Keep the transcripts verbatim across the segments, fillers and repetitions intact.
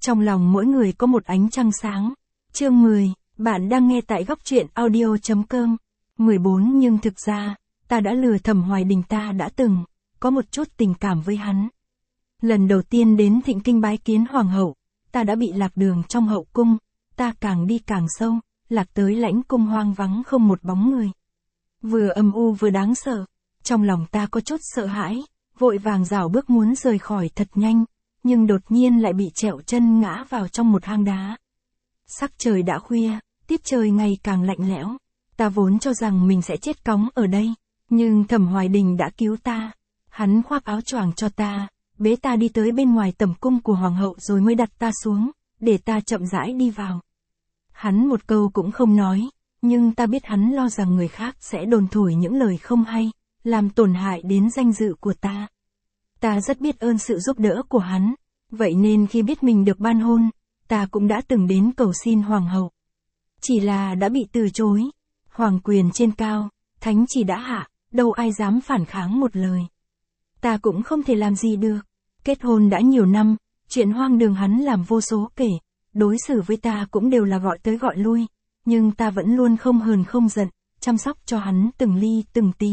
Trong lòng mỗi người có một ánh trăng sáng. Chương mười, bạn đang nghe tại góc truyện audio.com. mười bốn Nhưng thực ra, ta đã lừa Thẩm Hoài Đình, ta đã từng có một chút tình cảm với hắn. Lần đầu tiên đến Thịnh Kinh bái kiến hoàng hậu, ta đã bị lạc đường trong hậu cung, ta càng đi càng sâu, lạc tới lãnh cung hoang vắng không một bóng người. Vừa âm u vừa đáng sợ, trong lòng ta có chút sợ hãi, vội vàng rảo bước muốn rời khỏi thật nhanh, nhưng đột nhiên lại bị trẹo chân ngã vào trong một hang đá. Sắc trời đã khuya, tiết trời ngày càng lạnh lẽo, ta vốn cho rằng mình sẽ chết cóng ở đây, nhưng Thẩm Hoài Đình đã cứu ta. Hắn khoác áo choàng cho ta, bế ta đi tới bên ngoài tẩm cung của hoàng hậu rồi mới đặt ta xuống, để ta chậm rãi đi vào. Hắn một câu cũng không nói, nhưng ta biết hắn lo rằng người khác sẽ đồn thổi những lời không hay, làm tổn hại đến danh dự của ta. Ta rất biết ơn sự giúp đỡ của hắn, vậy nên khi biết mình được ban hôn, ta cũng đã từng đến cầu xin hoàng hậu. Chỉ là đã bị từ chối, hoàng quyền trên cao, thánh chỉ đã hạ, đâu ai dám phản kháng một lời. Ta cũng không thể làm gì được, kết hôn đã nhiều năm, chuyện hoang đường hắn làm vô số kể, đối xử với ta cũng đều là gọi tới gọi lui, nhưng ta vẫn luôn không hờn không giận, chăm sóc cho hắn từng ly từng tí.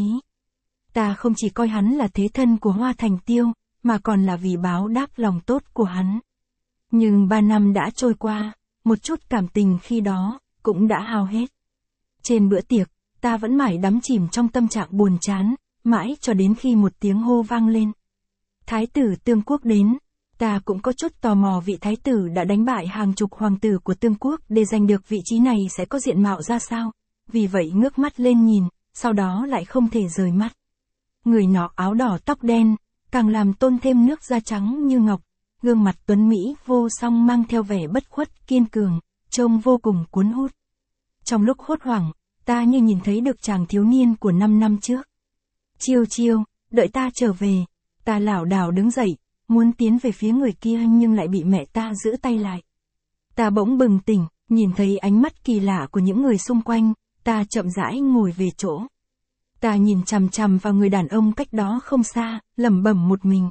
Ta không chỉ coi hắn là thế thân của Hoa Thành Tiêu, mà còn là vì báo đáp lòng tốt của hắn. Nhưng ba năm đã trôi qua, một chút cảm tình khi đó, cũng đã hao hết. Trên bữa tiệc, ta vẫn mãi đắm chìm trong tâm trạng buồn chán, mãi cho đến khi một tiếng hô vang lên. Thái tử Tương Quốc đến, ta cũng có chút tò mò vị thái tử đã đánh bại hàng chục hoàng tử của Tương Quốc để giành được vị trí này sẽ có diện mạo ra sao, vì vậy ngước mắt lên nhìn, sau đó lại không thể rời mắt. Người nọ áo đỏ tóc đen, càng làm tôn thêm nước da trắng như ngọc, gương mặt tuấn Mỹ vô song mang theo vẻ bất khuất kiên cường, trông vô cùng cuốn hút. Trong lúc hốt hoảng, ta như nhìn thấy được chàng thiếu niên của năm năm trước. Chiêu chiêu, đợi ta trở về, ta lảo đảo đứng dậy, muốn tiến về phía người kia nhưng lại bị mẹ ta giữ tay lại. Ta bỗng bừng tỉnh, nhìn thấy ánh mắt kỳ lạ của những người xung quanh, ta chậm rãi ngồi về chỗ. Ta nhìn chằm chằm vào người đàn ông cách đó không xa, lẩm bẩm một mình.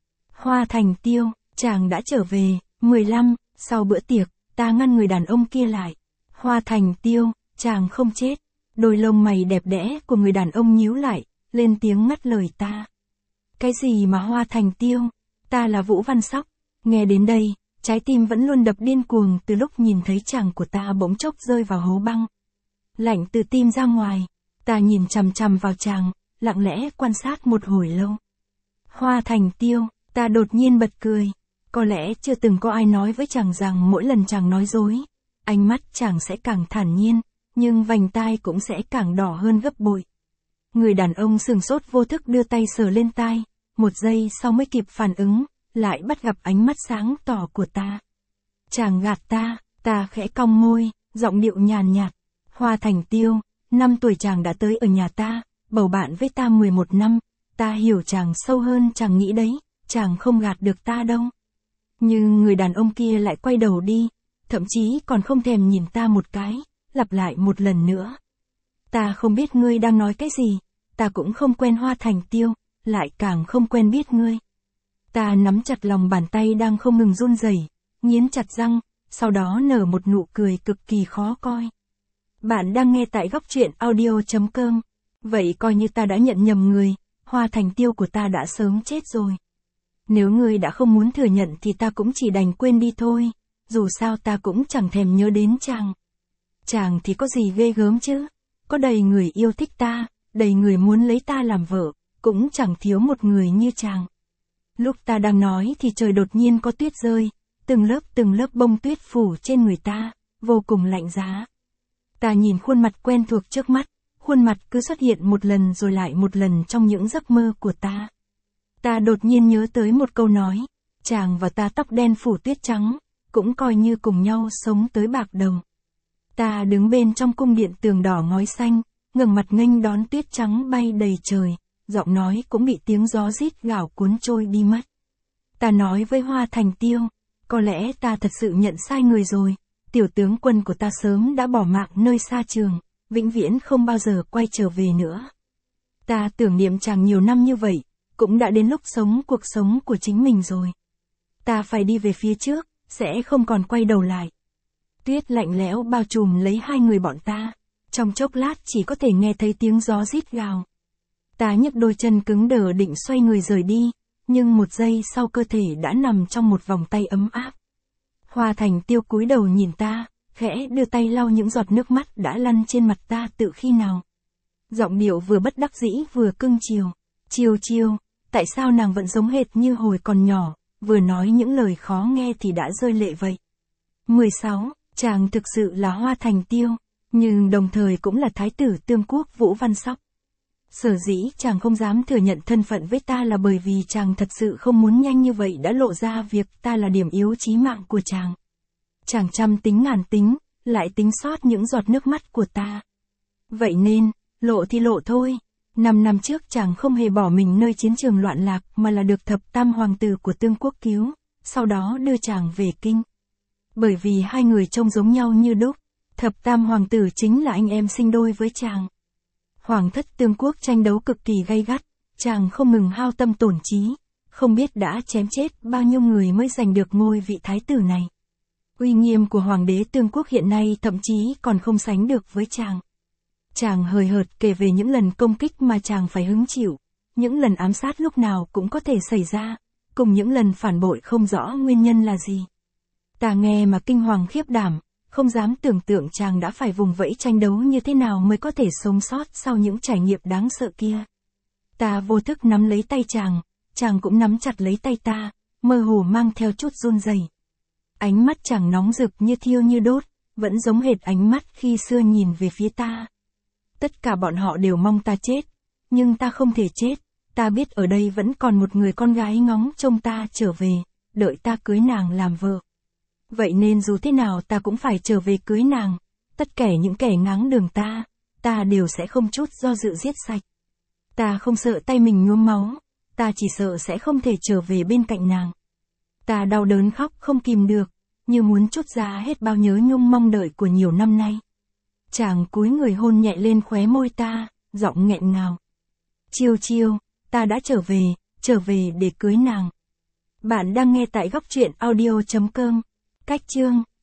Hoa Thành Tiêu, chàng đã trở về. mười lăm, sau bữa tiệc, ta ngăn người đàn ông kia lại. Hoa Thành Tiêu, chàng không chết. Đôi lông mày đẹp đẽ của người đàn ông nhíu lại, lên tiếng ngắt lời ta. Cái gì mà Hoa Thành Tiêu? Ta là Vũ Văn Sóc. Nghe đến đây, trái tim vẫn luôn đập điên cuồng từ lúc nhìn thấy chàng của ta bỗng chốc rơi vào hố băng. Lạnh từ tim ra ngoài, ta nhìn chằm chằm vào chàng, lặng lẽ quan sát một hồi lâu. Hoa Thành Tiêu, ta đột nhiên bật cười. Có lẽ chưa từng có ai nói với chàng rằng mỗi lần chàng nói dối, ánh mắt chàng sẽ càng thản nhiên, nhưng vành tai cũng sẽ càng đỏ hơn gấp bội. Người đàn ông sừng sốt vô thức đưa tay sờ lên tai, một giây sau mới kịp phản ứng, lại bắt gặp ánh mắt sáng tỏ của ta. Chàng gạt ta, ta khẽ cong môi, giọng điệu nhàn nhạt. Hoa Thành Tiêu, năm tuổi chàng đã tới ở nhà ta, bầu bạn với ta mười một năm, ta hiểu chàng sâu hơn chàng nghĩ đấy, chàng không gạt được ta đâu. Nhưng người đàn ông kia lại quay đầu đi, thậm chí còn không thèm nhìn ta một cái, lặp lại một lần nữa. Ta không biết ngươi đang nói cái gì, ta cũng không quen Hoa Thành Tiêu, lại càng không quen biết ngươi. Ta nắm chặt lòng bàn tay đang không ngừng run rẩy, nghiến chặt răng, sau đó nở một nụ cười cực kỳ khó coi. Bạn đang nghe tại góc truyện audio.com. Vậy coi như ta đã nhận nhầm người, Hoa Thành Tiêu của ta đã sớm chết rồi. Nếu ngươi đã không muốn thừa nhận thì ta cũng chỉ đành quên đi thôi, dù sao ta cũng chẳng thèm nhớ đến chàng. Chàng thì có gì ghê gớm chứ, có đầy người yêu thích ta, đầy người muốn lấy ta làm vợ, cũng chẳng thiếu một người như chàng. Lúc ta đang nói thì trời đột nhiên có tuyết rơi, từng lớp từng lớp bông tuyết phủ trên người ta, vô cùng lạnh giá. Ta nhìn khuôn mặt quen thuộc trước mắt, khuôn mặt cứ xuất hiện một lần rồi lại một lần trong những giấc mơ của ta. Ta đột nhiên nhớ tới một câu nói, chàng và ta tóc đen phủ tuyết trắng, cũng coi như cùng nhau sống tới bạc đầu. Ta đứng bên trong cung điện tường đỏ ngói xanh, ngẩng mặt nghênh đón tuyết trắng bay đầy trời, giọng nói cũng bị tiếng gió rít gào cuốn trôi đi mất. Ta nói với Hoa Thành Tiêu, có lẽ ta thật sự nhận sai người rồi, tiểu tướng quân của ta sớm đã bỏ mạng nơi xa trường, vĩnh viễn không bao giờ quay trở về nữa. Ta tưởng niệm chàng nhiều năm như vậy, cũng đã đến lúc sống cuộc sống của chính mình rồi. Ta phải đi về phía trước, sẽ không còn quay đầu lại. Tuyết lạnh lẽo bao trùm lấy hai người bọn ta, trong chốc lát chỉ có thể nghe thấy tiếng gió rít gào. Ta nhấc đôi chân cứng đờ định xoay người rời đi, nhưng một giây sau cơ thể đã nằm trong một vòng tay ấm áp. Hoa Thành Tiêu cúi đầu nhìn ta, khẽ đưa tay lau những giọt nước mắt đã lăn trên mặt ta từ khi nào. Giọng điệu vừa bất đắc dĩ vừa cưng chiều. Chiều chiều, tại sao nàng vẫn giống hệt như hồi còn nhỏ, vừa nói những lời khó nghe thì đã rơi lệ vậy. mười sáu, chàng thực sự là Hoa Thành Tiêu, nhưng đồng thời cũng là thái tử Tương Quốc Vũ Văn Sóc. Sở dĩ chàng không dám thừa nhận thân phận với ta là bởi vì chàng thật sự không muốn nhanh như vậy đã lộ ra việc ta là điểm yếu chí mạng của chàng. Chàng trăm tính ngàn tính, lại tính sót những giọt nước mắt của ta. Vậy nên, lộ thì lộ thôi. Năm năm trước chàng không hề bỏ mình nơi chiến trường loạn lạc mà là được thập tam hoàng tử của Tương Quốc cứu, sau đó đưa chàng về kinh. Bởi vì hai người trông giống nhau như đúc, thập tam hoàng tử chính là anh em sinh đôi với chàng. Hoàng thất Tương Quốc tranh đấu cực kỳ gay gắt, chàng không ngừng hao tâm tổn trí, không biết đã chém chết bao nhiêu người mới giành được ngôi vị thái tử này. Uy nghiêm của hoàng đế Tương Quốc hiện nay thậm chí còn không sánh được với chàng. Chàng hời hợt kể về những lần công kích mà chàng phải hứng chịu, những lần ám sát lúc nào cũng có thể xảy ra, cùng những lần phản bội không rõ nguyên nhân là gì. Ta nghe mà kinh hoàng khiếp đảm, không dám tưởng tượng chàng đã phải vùng vẫy tranh đấu như thế nào mới có thể sống sót sau những trải nghiệm đáng sợ kia. Ta vô thức nắm lấy tay chàng, chàng cũng nắm chặt lấy tay ta, mơ hồ mang theo chút run rẩy. Ánh mắt chàng nóng rực như thiêu như đốt, vẫn giống hệt ánh mắt khi xưa nhìn về phía ta. Tất cả bọn họ đều mong ta chết, nhưng ta không thể chết, ta biết ở đây vẫn còn một người con gái ngóng trông ta trở về, đợi ta cưới nàng làm vợ. Vậy nên dù thế nào ta cũng phải trở về cưới nàng, tất cả những kẻ ngáng đường ta, ta đều sẽ không chút do dự giết sạch. Ta không sợ tay mình nhuốm máu, ta chỉ sợ sẽ không thể trở về bên cạnh nàng. Ta đau đớn khóc không kìm được, như muốn trút ra hết bao nhớ nhung mong đợi của nhiều năm nay. Chàng cúi người hôn nhẹ lên khóe môi ta, giọng nghẹn ngào. Chiêu chiêu, ta đã trở về, trở về để cưới nàng. Bạn đang nghe tại góc truyện audio chấm com. Cách chương